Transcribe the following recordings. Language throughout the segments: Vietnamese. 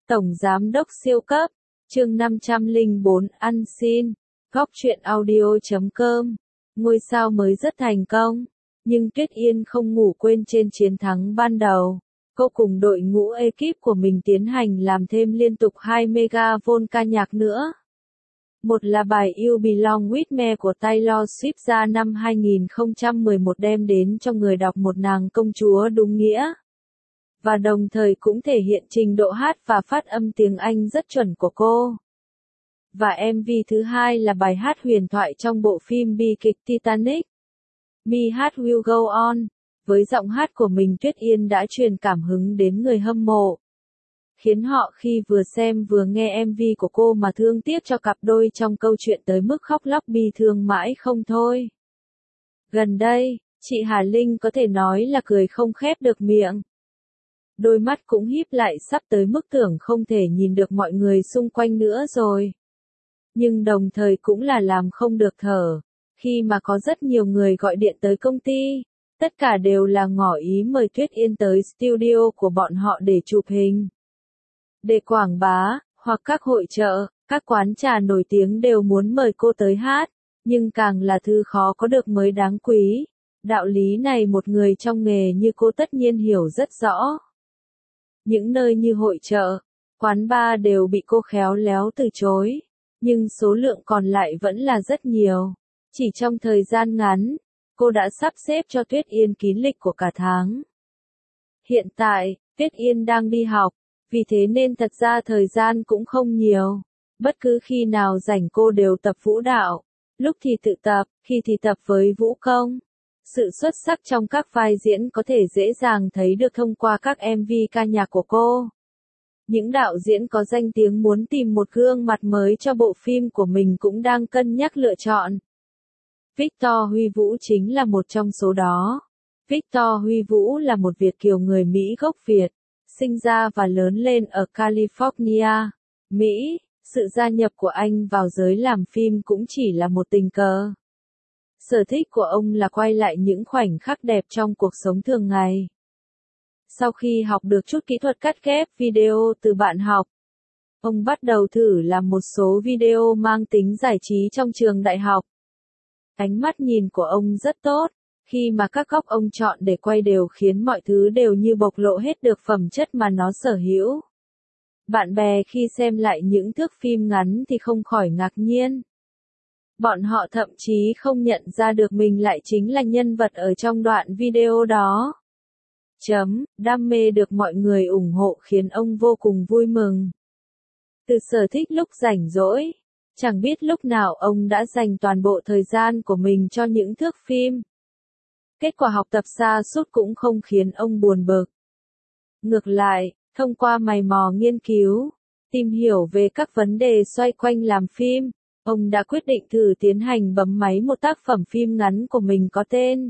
Tổng Giám đốc siêu cấp, chương 504 ăn xin, góc truyện audio.com, ngôi sao mới rất thành công, nhưng Tuyết Yên không ngủ quên trên chiến thắng ban đầu. Cô cùng đội ngũ ekip của mình tiến hành làm thêm liên tục 2 mega volt ca nhạc nữa. Một là bài You Belong With Me của Taylor Swift ra năm 2011 đem đến cho người đọc một nàng công chúa đúng nghĩa. Và đồng thời cũng thể hiện trình độ hát và phát âm tiếng Anh rất chuẩn của cô. Và MV thứ hai là bài hát huyền thoại trong bộ phim bi kịch Titanic. My Heart Will Go On. Với giọng hát của mình Tuyết Yên đã truyền cảm hứng đến người hâm mộ. Khiến họ khi vừa xem vừa nghe MV của cô mà thương tiếc cho cặp đôi trong câu chuyện tới mức khóc lóc bi thương mãi không thôi. Gần đây, chị Hà Linh có thể nói là cười không khép được miệng. Đôi mắt cũng híp lại sắp tới mức tưởng không thể nhìn được mọi người xung quanh nữa rồi. Nhưng đồng thời cũng là làm không được thở, khi mà có rất nhiều người gọi điện tới công ty, tất cả đều là ngỏ ý mời Tuyết Yên tới studio của bọn họ để chụp hình. Để quảng bá, hoặc các hội chợ, các quán trà nổi tiếng đều muốn mời cô tới hát, nhưng càng là thứ khó có được mới đáng quý. Đạo lý này một người trong nghề như cô tất nhiên hiểu rất rõ. Những nơi như hội chợ, quán bar đều bị cô khéo léo từ chối, nhưng số lượng còn lại vẫn là rất nhiều. Chỉ trong thời gian ngắn, cô đã sắp xếp cho Tuyết Yên kín lịch của cả tháng. Hiện tại, Tuyết Yên đang đi học, vì thế nên thật ra thời gian cũng không nhiều. Bất cứ khi nào rảnh cô đều tập vũ đạo, lúc thì tự tập, khi thì tập với vũ công. Sự xuất sắc trong các vai diễn có thể dễ dàng thấy được thông qua các MV ca nhạc của cô. Những đạo diễn có danh tiếng muốn tìm một gương mặt mới cho bộ phim của mình cũng đang cân nhắc lựa chọn. Victor Huy Vũ chính là một trong số đó. Victor Huy Vũ là một Việt kiều người Mỹ gốc Việt, sinh ra và lớn lên ở California, Mỹ. Sự gia nhập của anh vào giới làm phim cũng chỉ là một tình cờ. Sở thích của ông là quay lại những khoảnh khắc đẹp trong cuộc sống thường ngày. Sau khi học được chút kỹ thuật cắt ghép video từ bạn học, ông bắt đầu thử làm một số video mang tính giải trí trong trường đại học. Ánh mắt nhìn của ông rất tốt, khi mà các góc ông chọn để quay đều khiến mọi thứ đều như bộc lộ hết được phẩm chất mà nó sở hữu. Bạn bè khi xem lại những thước phim ngắn thì không khỏi ngạc nhiên. Bọn họ thậm chí không nhận ra được mình lại chính là nhân vật ở trong đoạn video đó. Đam mê được mọi người ủng hộ khiến ông vô cùng vui mừng. Từ sở thích lúc rảnh rỗi, chẳng biết lúc nào ông đã dành toàn bộ thời gian của mình cho những thước phim. Kết quả học tập sa sút cũng không khiến ông buồn bực. Ngược lại, thông qua mày mò nghiên cứu, tìm hiểu về các vấn đề xoay quanh làm phim, ông đã quyết định thử tiến hành bấm máy một tác phẩm phim ngắn của mình có tên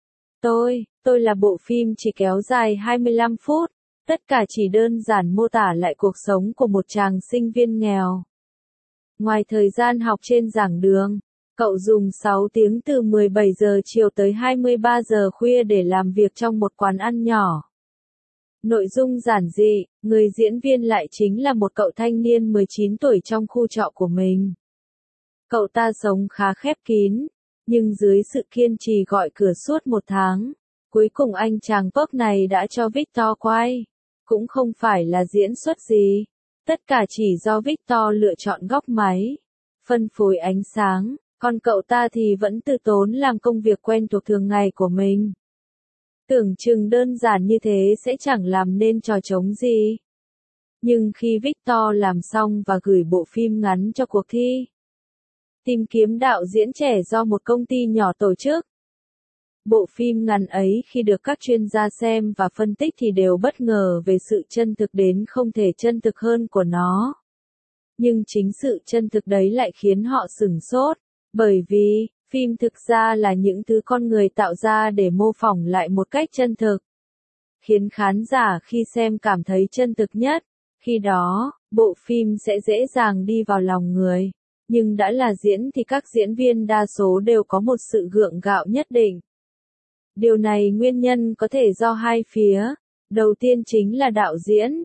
Tôi là bộ phim chỉ kéo dài 25 phút, tất cả chỉ đơn giản mô tả lại cuộc sống của một chàng sinh viên nghèo. Ngoài thời gian học trên giảng đường, cậu dùng 6 tiếng từ 17 giờ chiều tới 23 giờ khuya để làm việc trong một quán ăn nhỏ. Nội dung giản dị, người diễn viên lại chính là một cậu thanh niên 19 tuổi trong khu trọ của mình. Cậu ta sống khá khép kín, nhưng dưới sự kiên trì gọi cửa suốt một tháng, cuối cùng anh chàng pop này đã cho Victor quay. Cũng không phải là diễn xuất gì, tất cả chỉ do Victor lựa chọn góc máy, phân phối ánh sáng, còn cậu ta thì vẫn từ tốn làm công việc quen thuộc thường ngày của mình. Tưởng chừng đơn giản như thế sẽ chẳng làm nên trò trống gì. Nhưng khi Victor làm xong và gửi bộ phim ngắn cho cuộc thi tìm kiếm đạo diễn trẻ do một công ty nhỏ tổ chức, bộ phim ngắn ấy khi được các chuyên gia xem và phân tích thì đều bất ngờ về sự chân thực đến không thể chân thực hơn của nó. Nhưng chính sự chân thực đấy lại khiến họ sửng sốt, bởi vì phim thực ra là những thứ con người tạo ra để mô phỏng lại một cách chân thực, khiến khán giả khi xem cảm thấy chân thực nhất. Khi đó, bộ phim sẽ dễ dàng đi vào lòng người. Nhưng đã là diễn thì các diễn viên đa số đều có một sự gượng gạo nhất định. Điều này nguyên nhân có thể do hai phía. Đầu tiên chính là đạo diễn,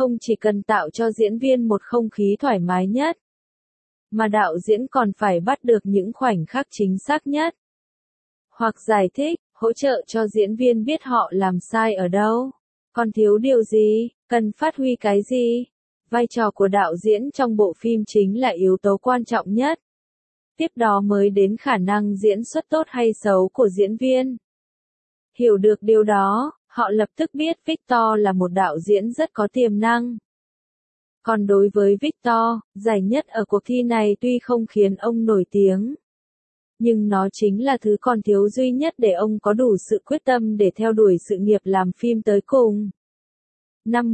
không chỉ cần tạo cho diễn viên một không khí thoải mái nhất, mà đạo diễn còn phải bắt được những khoảnh khắc chính xác nhất. Hoặc giải thích, hỗ trợ cho diễn viên biết họ làm sai ở đâu, còn thiếu điều gì, cần phát huy cái gì. Vai trò của đạo diễn trong bộ phim chính là yếu tố quan trọng nhất. Tiếp đó mới đến khả năng diễn xuất tốt hay xấu của diễn viên. Hiểu được điều đó, họ lập tức biết Victor là một đạo diễn rất có tiềm năng. Còn đối với Victor, giải nhất ở cuộc thi này tuy không khiến ông nổi tiếng, nhưng nó chính là thứ còn thiếu duy nhất để ông có đủ sự quyết tâm để theo đuổi sự nghiệp làm phim tới cùng. Năm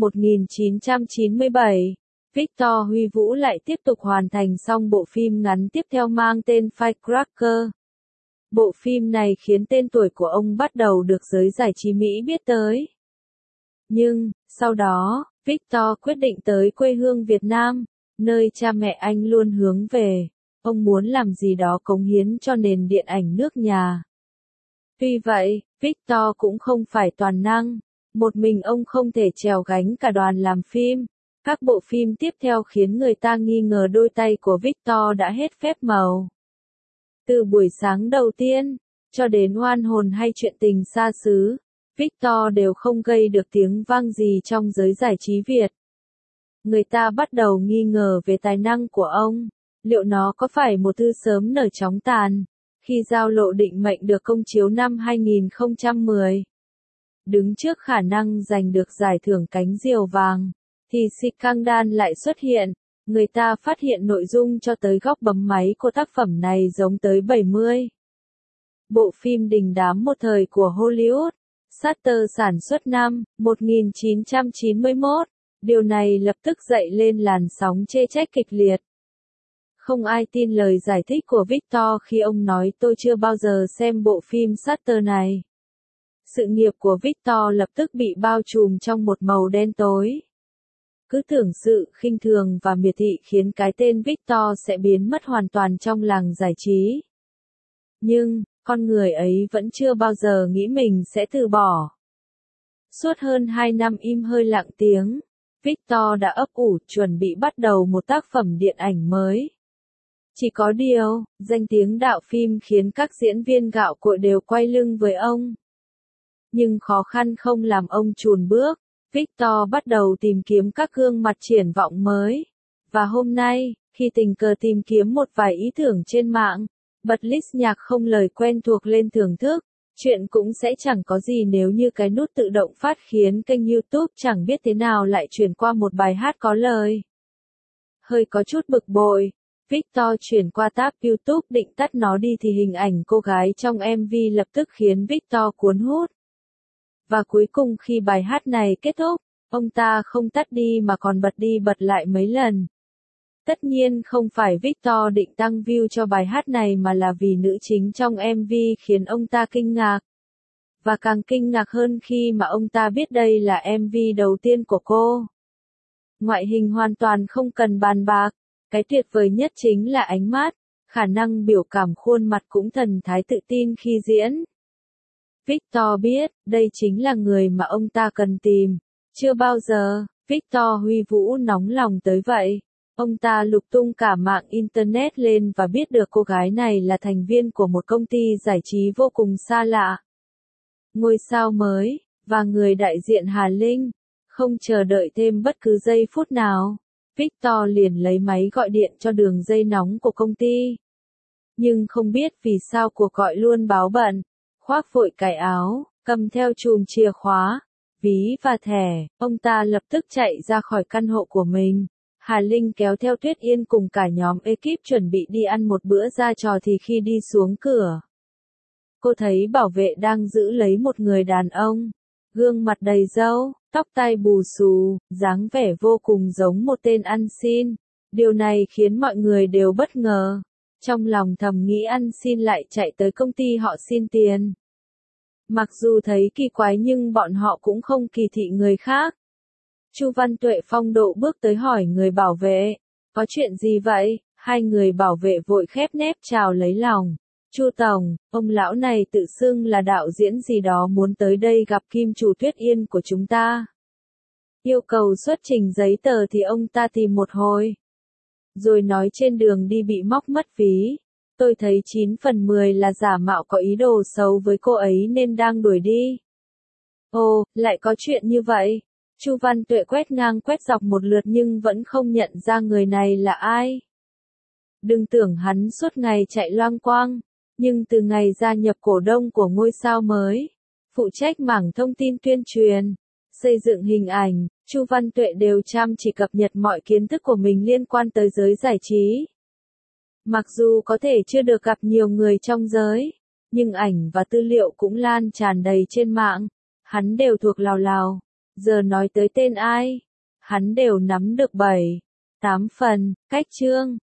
1997, Victor Huy Vũ lại tiếp tục hoàn thành xong bộ phim ngắn tiếp theo mang tên Firecracker. Bộ phim này khiến tên tuổi của ông bắt đầu được giới giải trí Mỹ biết tới. Nhưng, sau đó, Victor quyết định tới quê hương Việt Nam, nơi cha mẹ anh luôn hướng về. Ông muốn làm gì đó cống hiến cho nền điện ảnh nước nhà. Tuy vậy, Victor cũng không phải toàn năng. Một mình ông không thể chèo gánh cả đoàn làm phim. Các bộ phim tiếp theo khiến người ta nghi ngờ đôi tay của Victor đã hết phép màu. Từ buổi sáng đầu tiên, cho đến Oan hồn hay Chuyện tình xa xứ, Victor đều không gây được tiếng vang gì trong giới giải trí Việt. Người ta bắt đầu nghi ngờ về tài năng của ông, liệu nó có phải một thư sớm nở chóng tàn, khi Giao lộ định mệnh được công chiếu năm 2010. Đứng trước khả năng giành được giải thưởng cánh diều vàng, thì Scandal lại xuất hiện, người ta phát hiện nội dung cho tới góc bấm máy của tác phẩm này giống tới 70. Bộ phim đình đám một thời của Hollywood, Shutter sản xuất năm 1991, điều này lập tức dậy lên làn sóng chê trách kịch liệt. Không ai tin lời giải thích của Victor khi ông nói tôi chưa bao giờ xem bộ phim Shutter này. Sự nghiệp của Victor lập tức bị bao trùm trong một màu đen tối. Cứ tưởng sự khinh thường và miệt thị khiến cái tên Victor sẽ biến mất hoàn toàn trong làng giải trí. Nhưng, con người ấy vẫn chưa bao giờ nghĩ mình sẽ từ bỏ. Suốt hơn 2 năm im hơi lặng tiếng, Victor đã ấp ủ chuẩn bị bắt đầu một tác phẩm điện ảnh mới. Chỉ có điều, danh tiếng đạo phim khiến các diễn viên gạo cội đều quay lưng với ông. Nhưng khó khăn không làm ông chùn bước, Victor bắt đầu tìm kiếm các gương mặt triển vọng mới. Và hôm nay, khi tình cờ tìm kiếm một vài ý tưởng trên mạng, bật list nhạc không lời quen thuộc lên thưởng thức, chuyện cũng sẽ chẳng có gì nếu như cái nút tự động phát khiến kênh YouTube chẳng biết thế nào lại chuyển qua một bài hát có lời. Hơi có chút bực bội, Victor chuyển qua tab YouTube định tắt nó đi thì hình ảnh cô gái trong MV lập tức khiến Victor cuốn hút. Và cuối cùng khi bài hát này kết thúc, ông ta không tắt đi mà còn bật đi bật lại mấy lần. Tất nhiên không phải Victor định tăng view cho bài hát này mà là vì nữ chính trong MV khiến ông ta kinh ngạc. Và càng kinh ngạc hơn khi mà ông ta biết đây là MV đầu tiên của cô. Ngoại hình hoàn toàn không cần bàn bạc, cái tuyệt vời nhất chính là ánh mắt, khả năng biểu cảm khuôn mặt cũng thần thái tự tin khi diễn. Victor biết, đây chính là người mà ông ta cần tìm. Chưa bao giờ, Victor Huy Vũ nóng lòng tới vậy. Ông ta lục tung cả mạng Internet lên và biết được cô gái này là thành viên của một công ty giải trí vô cùng xa lạ. Ngôi sao mới, và người đại diện Hà Linh. Không chờ đợi thêm bất cứ giây phút nào, Victor liền lấy máy gọi điện cho đường dây nóng của công ty. Nhưng không biết vì sao cuộc gọi luôn báo bận, khoác vội cài áo, cầm theo chùm chìa khóa, ví và thẻ, ông ta lập tức chạy ra khỏi căn hộ của mình. Hà Linh kéo theo Tuyết Yên cùng cả nhóm ekip chuẩn bị đi ăn một bữa ra trò thì khi đi xuống cửa, cô thấy bảo vệ đang giữ lấy một người đàn ông, gương mặt đầy râu, tóc tai bù xù, dáng vẻ vô cùng giống một tên ăn xin. Điều này khiến mọi người đều bất ngờ. Trong lòng thầm nghĩ ăn xin lại chạy tới công ty họ xin tiền. Mặc dù thấy kỳ quái nhưng bọn họ cũng không kỳ thị người khác. Chu Văn Tuệ phong độ bước tới hỏi người bảo vệ, có chuyện gì vậy? Hai người bảo vệ vội khép nép chào lấy lòng. Chu Tổng, ông lão này tự xưng là đạo diễn gì đó muốn tới đây gặp kim chủ Tuyết Yên của chúng ta. Yêu cầu xuất trình giấy tờ thì ông ta tìm một hồi. Rồi nói trên đường đi bị móc mất ví. Tôi thấy 9 phần 10 là giả mạo có ý đồ xấu với cô ấy nên đang đuổi đi. Ồ, lại có chuyện như vậy. Chu Văn Tuệ quét ngang quét dọc một lượt nhưng vẫn không nhận ra người này là ai. Đừng tưởng hắn suốt ngày chạy loang quang, nhưng từ ngày gia nhập cổ đông của ngôi sao mới, phụ trách mảng thông tin tuyên truyền, xây dựng hình ảnh, Chu Văn Tuệ đều chăm chỉ cập nhật mọi kiến thức của mình liên quan tới giới giải trí. Mặc dù có thể chưa được gặp nhiều người trong giới, nhưng ảnh và tư liệu cũng lan tràn đầy trên mạng, hắn đều thuộc lào lào. Giờ nói tới tên ai, hắn đều nắm được 7, 8 phần, cách chương.